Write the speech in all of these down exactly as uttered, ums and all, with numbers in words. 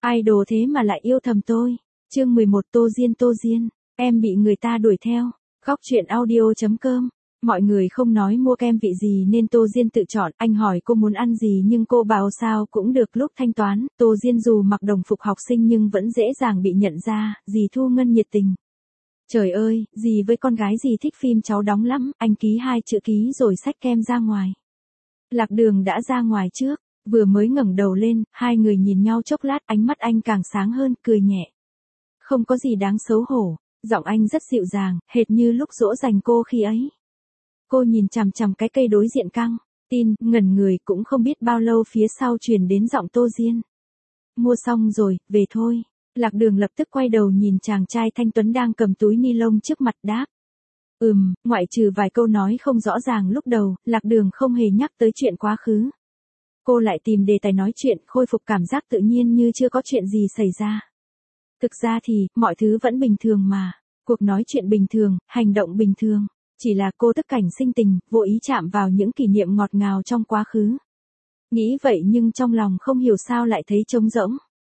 Idol thế mà lại yêu thầm tôi. Chương mười một Tô Diên Tô Diên, em bị người ta đuổi theo. Góc truyện audio chấm com. Mọi người không nói mua kem vị gì nên Tô Diên tự chọn, anh hỏi cô muốn ăn gì nhưng cô bảo sao cũng được. Lúc thanh toán, Tô Diên dù mặc đồng phục học sinh nhưng vẫn dễ dàng bị nhận ra, dì Thu Ngân nhiệt tình. Trời ơi, dì với con gái dì thích phim cháu đóng lắm, anh ký hai chữ ký rồi xách kem ra ngoài. Lạc Đường đã ra ngoài trước, vừa mới ngẩng đầu lên, hai người nhìn nhau chốc lát, ánh mắt anh càng sáng hơn, cười nhẹ. Không có gì đáng xấu hổ, giọng anh rất dịu dàng, hệt như lúc dỗ dành cô khi ấy. Cô nhìn chằm chằm cái cây đối diện căng, tin, ngẩn người, cũng không biết bao lâu phía sau truyền đến giọng Tô Diên. Mua xong rồi, về thôi. Lạc Đường lập tức quay đầu nhìn chàng trai thanh tuấn đang cầm túi ni lông trước mặt đáp. Ừm, ngoại trừ vài câu nói không rõ ràng lúc đầu, Lạc Đường không hề nhắc tới chuyện quá khứ. Cô lại tìm đề tài nói chuyện, khôi phục cảm giác tự nhiên như chưa có chuyện gì xảy ra. Thực ra thì, mọi thứ vẫn bình thường mà. Cuộc nói chuyện bình thường, hành động bình thường. Chỉ là cô tức cảnh sinh tình, vô ý chạm vào những kỷ niệm ngọt ngào trong quá khứ. Nghĩ vậy nhưng trong lòng không hiểu sao lại thấy trống rỗng.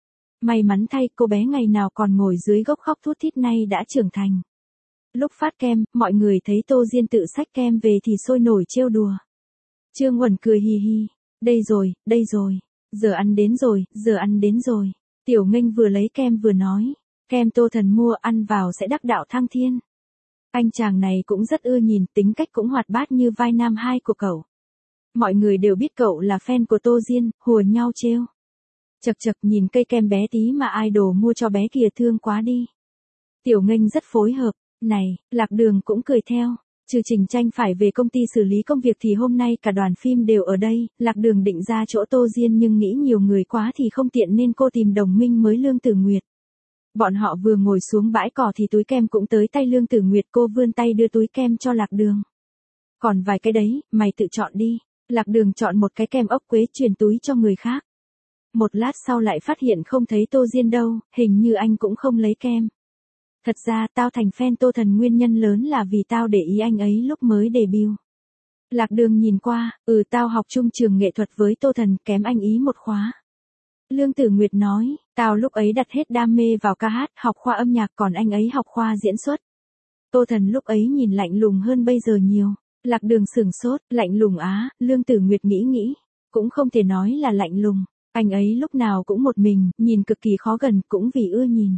May mắn thay, cô bé ngày nào còn ngồi dưới gốc khóc thút thít nay đã trưởng thành. Lúc phát kem, mọi người thấy Tô Diên tự xách kem về thì sôi nổi trêu đùa. Trương Uẩn cười hì hì. Đây rồi, đây rồi. Giờ ăn đến rồi, giờ ăn đến rồi. Tiểu Nghênh vừa lấy kem vừa nói. Kem Tô Thần mua ăn vào sẽ đắc đạo thăng thiên. Anh chàng này cũng rất ưa nhìn, tính cách cũng hoạt bát như vai nam hai của cậu. Mọi người đều biết cậu là fan của Tô Diên, hùa nhau trêu. Chật chật nhìn cây kem bé tí mà idol mua cho bé kìa, thương quá đi. Tiểu Nghênh rất phối hợp. Này, Lạc Đường cũng cười theo. Trừ Trình Tranh phải về công ty xử lý công việc thì hôm nay cả đoàn phim đều ở đây. Lạc Đường định ra chỗ Tô Diên nhưng nghĩ nhiều người quá thì không tiện nên cô tìm đồng minh mới Lương Tử Nguyệt. Bọn họ vừa ngồi xuống bãi cỏ thì túi kem cũng tới tay Lương Tử Nguyệt, cô vươn tay đưa túi kem cho Lạc Đường. Còn vài cái đấy, mày tự chọn đi. Lạc Đường chọn một cái kem ốc quế truyền túi cho người khác. Một lát sau lại phát hiện không thấy Tô Diên đâu, hình như anh cũng không lấy kem. Thật ra tao thành fan Tô Thần nguyên nhân lớn là vì tao để ý anh ấy lúc mới debut. Lạc Đường nhìn qua, ừ tao học chung trường nghệ thuật với Tô Thần, kém anh ý một khóa. Lương Tử Nguyệt nói, tao lúc ấy đặt hết đam mê vào ca hát, học khoa âm nhạc, còn anh ấy học khoa diễn xuất. Tô Thần lúc ấy nhìn lạnh lùng hơn bây giờ nhiều. Lạc Đường sửng sốt, lạnh lùng á, Lương Tử Nguyệt nghĩ nghĩ. Cũng không thể nói là lạnh lùng, anh ấy lúc nào cũng một mình, nhìn cực kỳ khó gần, cũng vì ưa nhìn.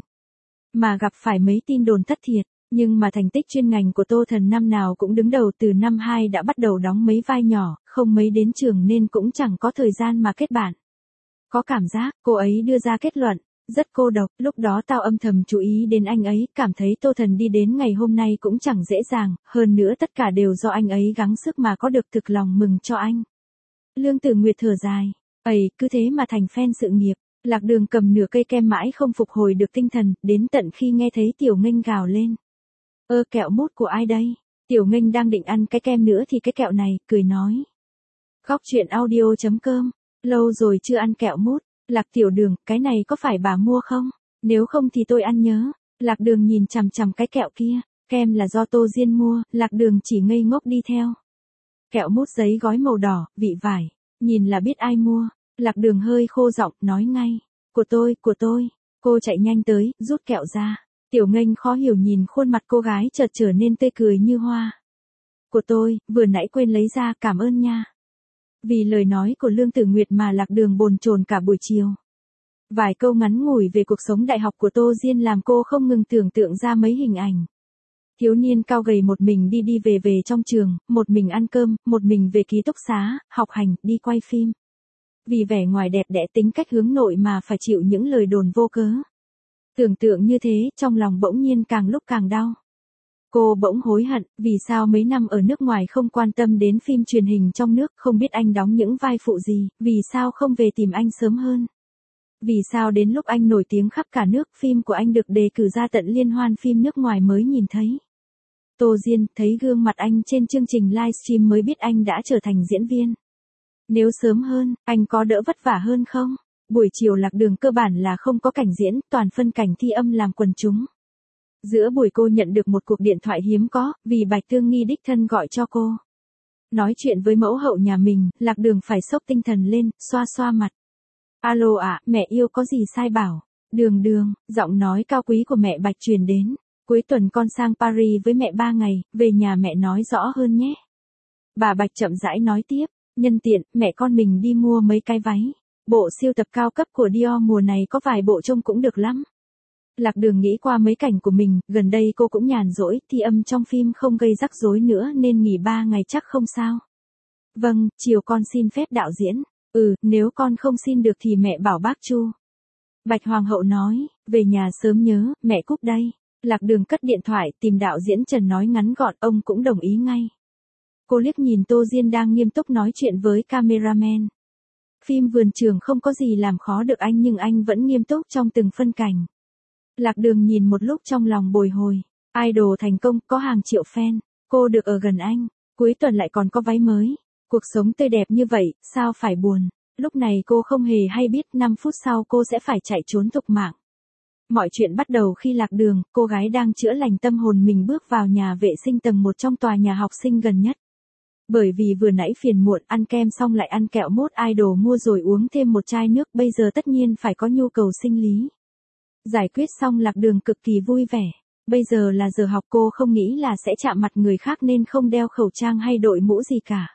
Mà gặp phải mấy tin đồn thất thiệt, nhưng mà thành tích chuyên ngành của Tô Thần năm nào cũng đứng đầu, từ năm hai đã bắt đầu đóng mấy vai nhỏ, không mấy đến trường nên cũng chẳng có thời gian mà kết bạn. Có cảm giác, cô ấy đưa ra kết luận, rất cô độc, lúc đó tao âm thầm chú ý đến anh ấy, cảm thấy Tô Thần đi đến ngày hôm nay cũng chẳng dễ dàng, hơn nữa tất cả đều do anh ấy gắng sức mà có được, thực lòng mừng cho anh. Lương Tử Nguyệt thở dài, ầy, cứ thế mà thành fan sự nghiệp. Lạc Đường cầm nửa cây kem mãi không phục hồi được tinh thần, đến tận khi nghe thấy Tiểu Nghênh gào lên. Ơ kẹo mút của ai đây? Tiểu Nghênh đang định ăn cái kem nữa thì cái kẹo này, cười nói. Góc truyện audio chấm com, lâu rồi chưa ăn kẹo mút. Lạc Tiểu Đường, cái này có phải bà mua không? Nếu không thì tôi ăn nhớ. Lạc Đường nhìn chằm chằm cái kẹo kia, kem là do Tô Diên mua, Lạc Đường chỉ ngây ngốc đi theo. Kẹo mút giấy gói màu đỏ, vị vải, nhìn là biết ai mua. Lạc Đường hơi khô giọng, nói ngay. Của tôi, của tôi. Cô chạy nhanh tới, rút kẹo ra. Tiểu Nghênh khó hiểu nhìn khuôn mặt cô gái chợt trở nên tươi cười như hoa. Của tôi, vừa nãy quên lấy ra, cảm ơn nha. Vì lời nói của Lương Tử Nguyệt mà Lạc Đường bồn chồn cả buổi chiều. Vài câu ngắn ngủi về cuộc sống đại học của Tô Diên làm cô không ngừng tưởng tượng ra mấy hình ảnh. Thiếu niên cao gầy một mình đi đi về về trong trường, một mình ăn cơm, một mình về ký túc xá, học hành, đi quay phim. Vì vẻ ngoài đẹp đẽ tính cách hướng nội mà phải chịu những lời đồn vô cớ. Tưởng tượng như thế, trong lòng bỗng nhiên càng lúc càng đau. Cô bỗng hối hận, vì sao mấy năm ở nước ngoài không quan tâm đến phim truyền hình trong nước, không biết anh đóng những vai phụ gì, vì sao không về tìm anh sớm hơn. Vì sao đến lúc anh nổi tiếng khắp cả nước, phim của anh được đề cử ra tận liên hoan phim nước ngoài mới nhìn thấy. Tô Diên, thấy gương mặt anh trên chương trình livestream mới biết anh đã trở thành diễn viên. Nếu sớm hơn, anh có đỡ vất vả hơn không? Buổi chiều Lạc Đường cơ bản là không có cảnh diễn, toàn phân cảnh thi âm làm quần chúng. Giữa buổi cô nhận được một cuộc điện thoại hiếm có, vì Bạch Tương Nghi đích thân gọi cho cô. Nói chuyện với mẫu hậu nhà mình, Lạc Đường phải sốc tinh thần lên, xoa xoa mặt. Alo ạ, mẹ yêu có gì sai bảo. Đường đường, giọng nói cao quý của mẹ Bạch truyền đến. Cuối tuần con sang Paris với mẹ ba ngày, về nhà mẹ nói rõ hơn nhé. Bà Bạch chậm rãi nói tiếp, nhân tiện, mẹ con mình đi mua mấy cái váy. Bộ siêu tập cao cấp của Dior mùa này có vài bộ trông cũng được lắm. Lạc Đường nghĩ qua mấy cảnh của mình, gần đây cô cũng nhàn rỗi, thi âm trong phim không gây rắc rối nữa nên nghỉ ba ngày chắc không sao. Vâng, chiều con xin phép đạo diễn. Ừ, nếu con không xin được thì mẹ bảo bác Chu. Bạch Hoàng hậu nói, về nhà sớm nhớ, mẹ Cúc đây. Lạc Đường cất điện thoại tìm đạo diễn Trần nói ngắn gọn, ông cũng đồng ý ngay. Cô liếc nhìn Tô Diên đang nghiêm túc nói chuyện với cameraman. Phim Vườn Trường không có gì làm khó được anh nhưng anh vẫn nghiêm túc trong từng phân cảnh. Lạc Đường nhìn một lúc trong lòng bồi hồi. Idol thành công, có hàng triệu fan. Cô được ở gần anh. Cuối tuần lại còn có váy mới. Cuộc sống tươi đẹp như vậy, sao phải buồn. Lúc này cô không hề hay biết năm phút sau cô sẽ phải chạy trốn tục mạng. Mọi chuyện bắt đầu khi Lạc Đường, cô gái đang chữa lành tâm hồn mình bước vào nhà vệ sinh tầng một trong tòa nhà học sinh gần nhất. Bởi vì vừa nãy phiền muộn ăn kem xong lại ăn kẹo mốt idol mua rồi uống thêm một chai nước, bây giờ tất nhiên phải có nhu cầu sinh lý. Giải quyết xong Lạc Đường cực kỳ vui vẻ. Bây giờ là giờ học, cô không nghĩ là sẽ chạm mặt người khác nên không đeo khẩu trang hay đội mũ gì cả.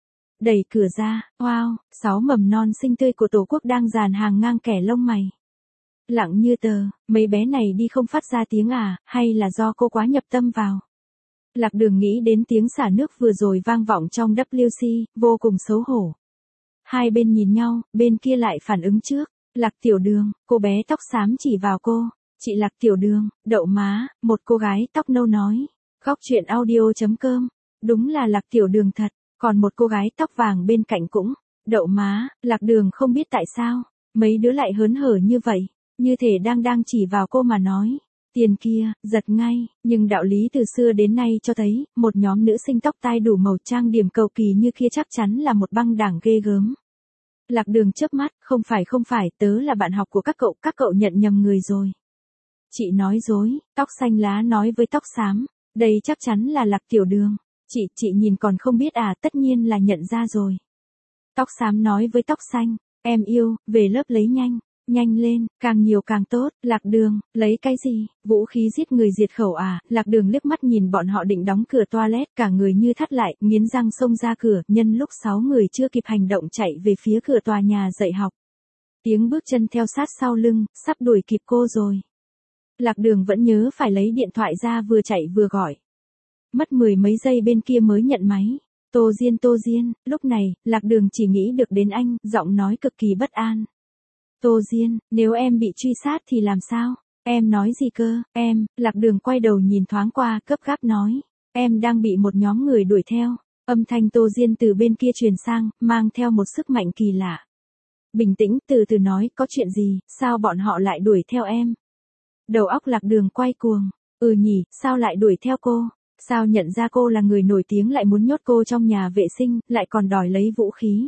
Đẩy cửa ra, wow, sáu mầm non xinh tươi của Tổ quốc đang dàn hàng ngang kẻ lông mày. Lặng như tờ, mấy bé này đi không phát ra tiếng à, hay là do cô quá nhập tâm vào. Lạc Đường nghĩ đến tiếng xả nước vừa rồi vang vọng trong vê xê, vô cùng xấu hổ. Hai bên nhìn nhau, bên kia lại phản ứng trước. Lạc Tiểu Đường, cô bé tóc xám chỉ vào cô. Chị Lạc Tiểu Đường, đậu má, một cô gái tóc nâu nói. Góc chuyện audio chấm com. Đúng là Lạc Tiểu Đường thật, còn một cô gái tóc vàng bên cạnh cũng. Đậu má, Lạc Đường không biết tại sao. Mấy đứa lại hớn hở như vậy, như thể đang đang chỉ vào cô mà nói. Tiền kia, giật ngay, nhưng đạo lý từ xưa đến nay cho thấy, một nhóm nữ sinh tóc tai đủ màu trang điểm cầu kỳ như kia chắc chắn là một băng đảng ghê gớm. Lạc Đường chớp mắt, không phải không phải, tớ là bạn học của các cậu, các cậu nhận nhầm người rồi. Chị nói dối, tóc xanh lá nói với tóc xám, đây chắc chắn là Lạc Tiểu Đường. Chị, chị nhìn còn không biết à, tất nhiên là nhận ra rồi. Tóc xám nói với tóc xanh, em yêu, về lớp lấy nhanh. Nhanh lên, càng nhiều càng tốt. Lạc Đường, lấy cái gì? Vũ khí giết người diệt khẩu à? Lạc Đường liếc mắt nhìn bọn họ định đóng cửa toilet, cả người như thắt lại, nghiến răng xông ra cửa, nhân lúc sáu người chưa kịp hành động chạy về phía cửa tòa nhà dạy học. Tiếng bước chân theo sát sau lưng, sắp đuổi kịp cô rồi. Lạc Đường vẫn nhớ phải lấy điện thoại ra vừa chạy vừa gọi. Mất mười mấy giây bên kia mới nhận máy. Tô Diên Tô Diên, lúc này, Lạc Đường chỉ nghĩ được đến anh, giọng nói cực kỳ bất an. Tô Diên, nếu em bị truy sát thì làm sao? Em nói gì cơ? Em, Lạc Đường quay đầu nhìn thoáng qua, gấp gáp nói. Em đang bị một nhóm người đuổi theo. Âm thanh Tô Diên từ bên kia truyền sang, mang theo một sức mạnh kỳ lạ. Bình tĩnh, từ từ nói, có chuyện gì, sao bọn họ lại đuổi theo em? Đầu óc Lạc Đường quay cuồng. Ừ nhỉ, sao lại đuổi theo cô? Sao nhận ra cô là người nổi tiếng lại muốn nhốt cô trong nhà vệ sinh, lại còn đòi lấy vũ khí?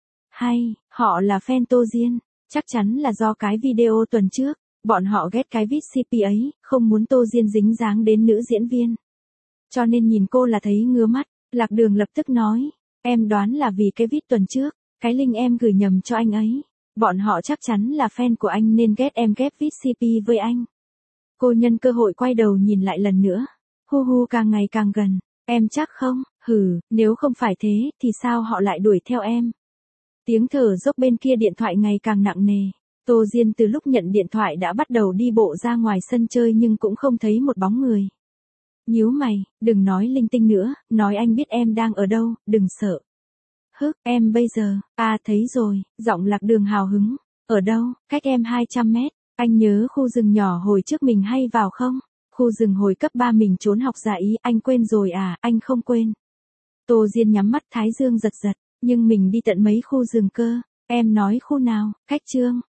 Hay, họ là fan Tô Diên? Chắc chắn là do cái video tuần trước, bọn họ ghét cái viết xê pê ấy, không muốn Tô Diên dính dáng đến nữ diễn viên. Cho nên nhìn cô là thấy ngứa mắt. Lạc Đường lập tức nói, em đoán là vì cái viết tuần trước, cái link em gửi nhầm cho anh ấy. Bọn họ chắc chắn là fan của anh nên ghét em ghép viết xê pê với anh. Cô nhân cơ hội quay đầu nhìn lại lần nữa. Hu hu càng ngày càng gần, em chắc không? Hừ, nếu không phải thế, thì sao họ lại đuổi theo em? Tiếng thở dốc bên kia điện thoại ngày càng nặng nề. Tô Diên từ lúc nhận điện thoại đã bắt đầu đi bộ ra ngoài sân chơi nhưng cũng không thấy một bóng người. Nhíu mày, đừng nói linh tinh nữa, nói anh biết em đang ở đâu, đừng sợ. Hức, em bây giờ, à thấy rồi, giọng Lạc Đường hào hứng. Ở đâu, cách em hai trăm mét, anh nhớ khu rừng nhỏ hồi trước mình hay vào không? Khu rừng hồi cấp ba mình trốn học giả ý, anh quên rồi à, anh không quên. Tô Diên nhắm mắt thái dương giật giật. Nhưng mình đi tận mấy khu rừng cơ, em nói khu nào, cách Trương,